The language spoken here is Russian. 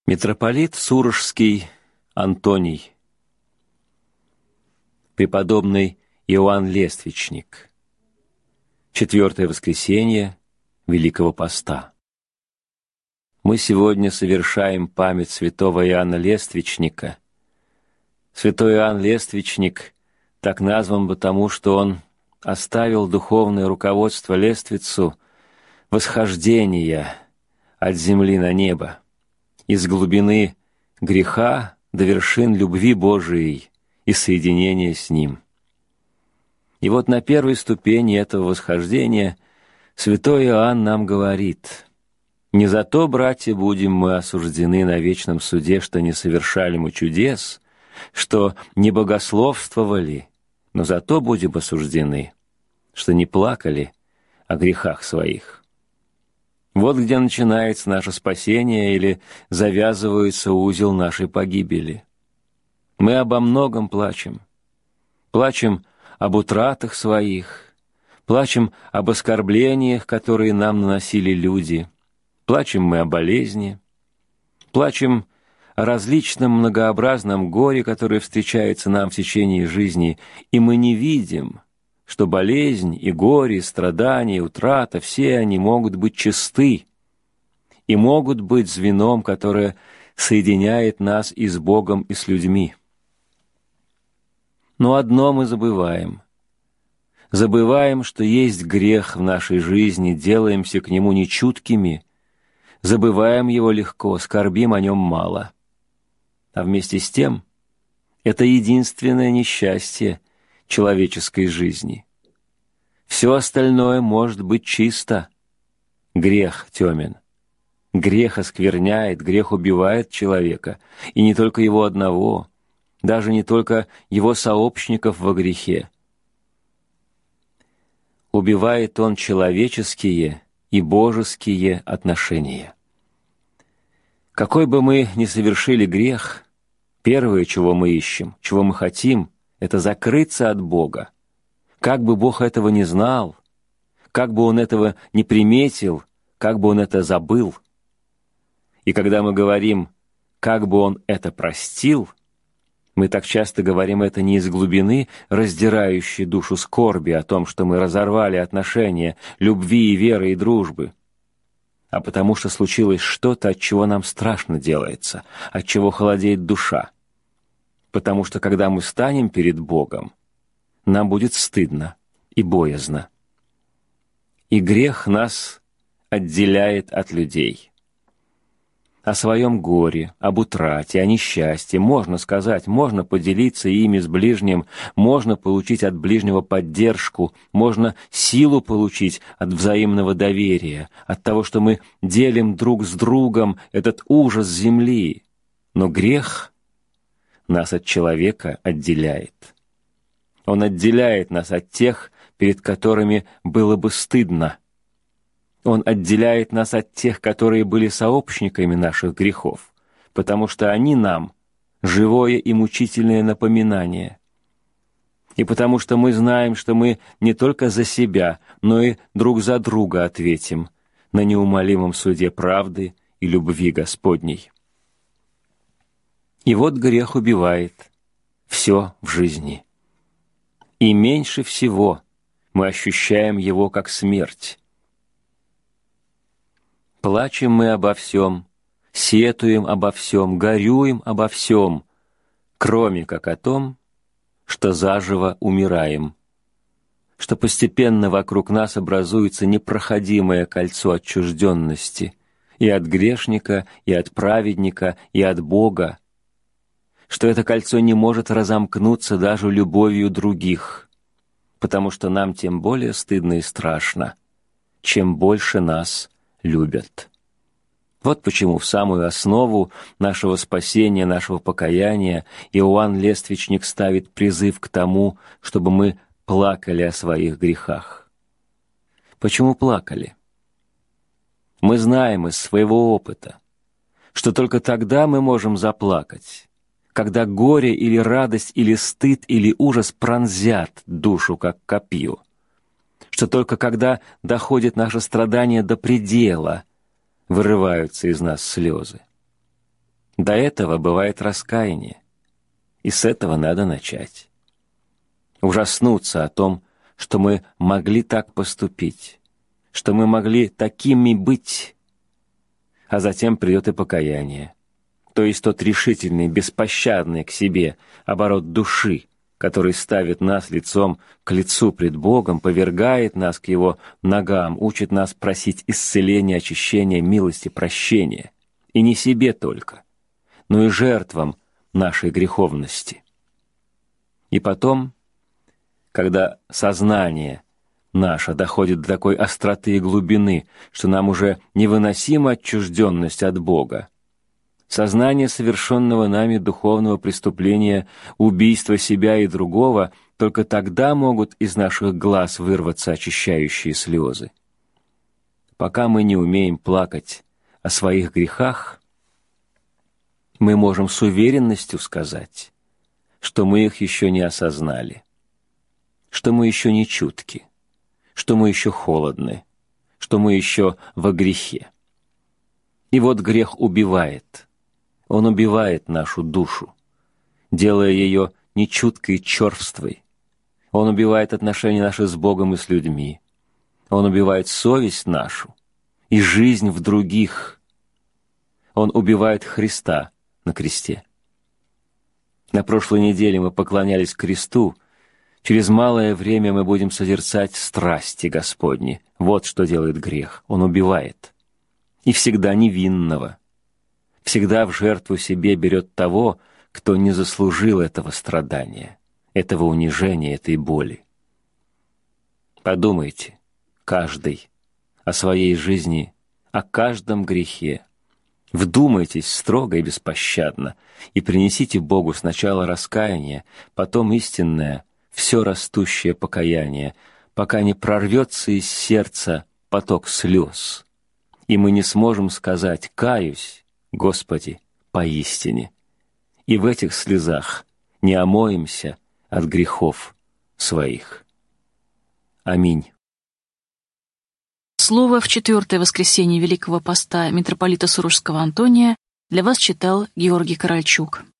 Митрополит Сурожский Антоний, преподобный Иоанн Лествичник. 4 воскресенье Великого Поста. Мы сегодня совершаем память святого Иоанна Лествичника. Святой Иоанн Лествичник так назван потому, что он оставил духовное руководство Лествицу восхождения от земли на небо, из глубины греха до вершин любви Божией и соединения с Ним. И вот на первой ступени этого восхождения святой Иоанн нам говорит: «Не за то, братья, будем мы осуждены на вечном суде, что не совершали мы чудес, что не богословствовали, но за то будем осуждены, что не плакали о грехах своих». Вот где начинается наше спасение или завязывается узел нашей погибели. Мы обо многом плачем. Плачем об утратах своих, плачем об оскорблениях, которые нам наносили люди, плачем мы о болезни, плачем о различном многообразном горе, которое встречается нам в течение жизни, и мы не видим, что болезнь и горе, и страдания, и утрата, все они могут быть чисты и могут быть звеном, которое соединяет нас и с Богом, и с людьми. Но одно мы забываем. Забываем, что есть грех в нашей жизни, делаемся к нему нечуткими, забываем его легко, скорбим о нем мало. А вместе с тем это единственное несчастье человеческой жизни. Все остальное может быть чисто. Грех темен. Грех оскверняет, грех убивает человека. И не только его одного, даже не только его сообщников во грехе. Убивает он человеческие и божеские отношения. Какой бы мы ни совершили грех, первое, чего мы ищем, чего мы хотим, это закрыться от Бога. Как бы Бог этого не знал, как бы Он этого не приметил, как бы Он это забыл. И когда мы говорим, как бы Он это простил, мы так часто говорим это не из глубины, раздирающей душу скорби о том, что мы разорвали отношения любви и веры и дружбы, а потому что случилось что-то, от чего нам страшно делается, от чего холодеет душа. Потому что, когда мы станем перед Богом, нам будет стыдно и боязно. И грех нас отделяет от людей. О своем горе, об утрате, о несчастье можно сказать, можно поделиться ими с ближним, можно получить от ближнего поддержку, можно силу получить от взаимного доверия, от того, что мы делим друг с другом этот ужас земли. Но грех нас от человека отделяет. Он отделяет нас от тех, перед которыми было бы стыдно. Он отделяет нас от тех, которые были сообщниками наших грехов, потому что они нам живое и мучительное напоминание. И потому что мы знаем, что мы не только за себя, но и друг за друга ответим на неумолимом суде правды и любви Господней. И вот грех убивает все в жизни. И меньше всего мы ощущаем его как смерть. Плачем мы обо всем, сетуем обо всем, горюем обо всем, кроме как о том, что заживо умираем, что постепенно вокруг нас образуется непроходимое кольцо отчужденности и от грешника, и от праведника, и от Бога, что это кольцо не может разомкнуться даже любовью других, потому что нам тем более стыдно и страшно, чем больше нас любят. Вот почему в самую основу нашего спасения, нашего покаяния Иоанн Лествичник ставит призыв к тому, чтобы мы плакали о своих грехах. Почему плакали? Мы знаем из своего опыта, что только тогда мы можем заплакать, когда горе или радость или стыд или ужас пронзят душу, как копье, что только когда доходит наше страдание до предела, вырываются из нас слезы. До этого бывает раскаяние, и с этого надо начать. Ужаснуться о том, что мы могли так поступить, что мы могли такими быть, а затем придет и покаяние, то есть тот решительный, беспощадный к себе оборот души, который ставит нас лицом к лицу пред Богом, повергает нас к Его ногам, учит нас просить исцеления, очищения, милости, прощения. И не себе только, но и жертвам нашей греховности. И потом, когда сознание наше доходит до такой остроты и глубины, что нам уже невыносима отчужденность от Бога, сознание совершенного нами духовного преступления, убийства себя и другого, только тогда могут из наших глаз вырваться очищающие слезы. Пока мы не умеем плакать о своих грехах, мы можем с уверенностью сказать, что мы их еще не осознали, что мы еще не чутки, что мы еще холодны, что мы еще во грехе. И вот грех убивает. Он убивает нашу душу, делая ее нечуткой и черствой. Он убивает отношения наши с Богом и с людьми. Он убивает совесть нашу и жизнь в других. Он убивает Христа на кресте. На прошлой неделе мы поклонялись кресту. Через малое время мы будем созерцать страсти Господни. Вот что делает грех. Он убивает. И всегда невинного. Всегда в жертву себе берет того, кто не заслужил этого страдания, этого унижения, этой боли. Подумайте, каждый, о своей жизни, о каждом грехе. Вдумайтесь строго и беспощадно и принесите Богу сначала раскаяние, потом истинное, все растущее покаяние, пока не прорвется из сердца поток слез, и мы не сможем сказать «каюсь, Господи, поистине», и в этих слезах не омоемся от грехов своих. Аминь. Слово в 4-е воскресенье Великого Поста митрополита Сурожского Антония для вас читал Георгий Корольчук.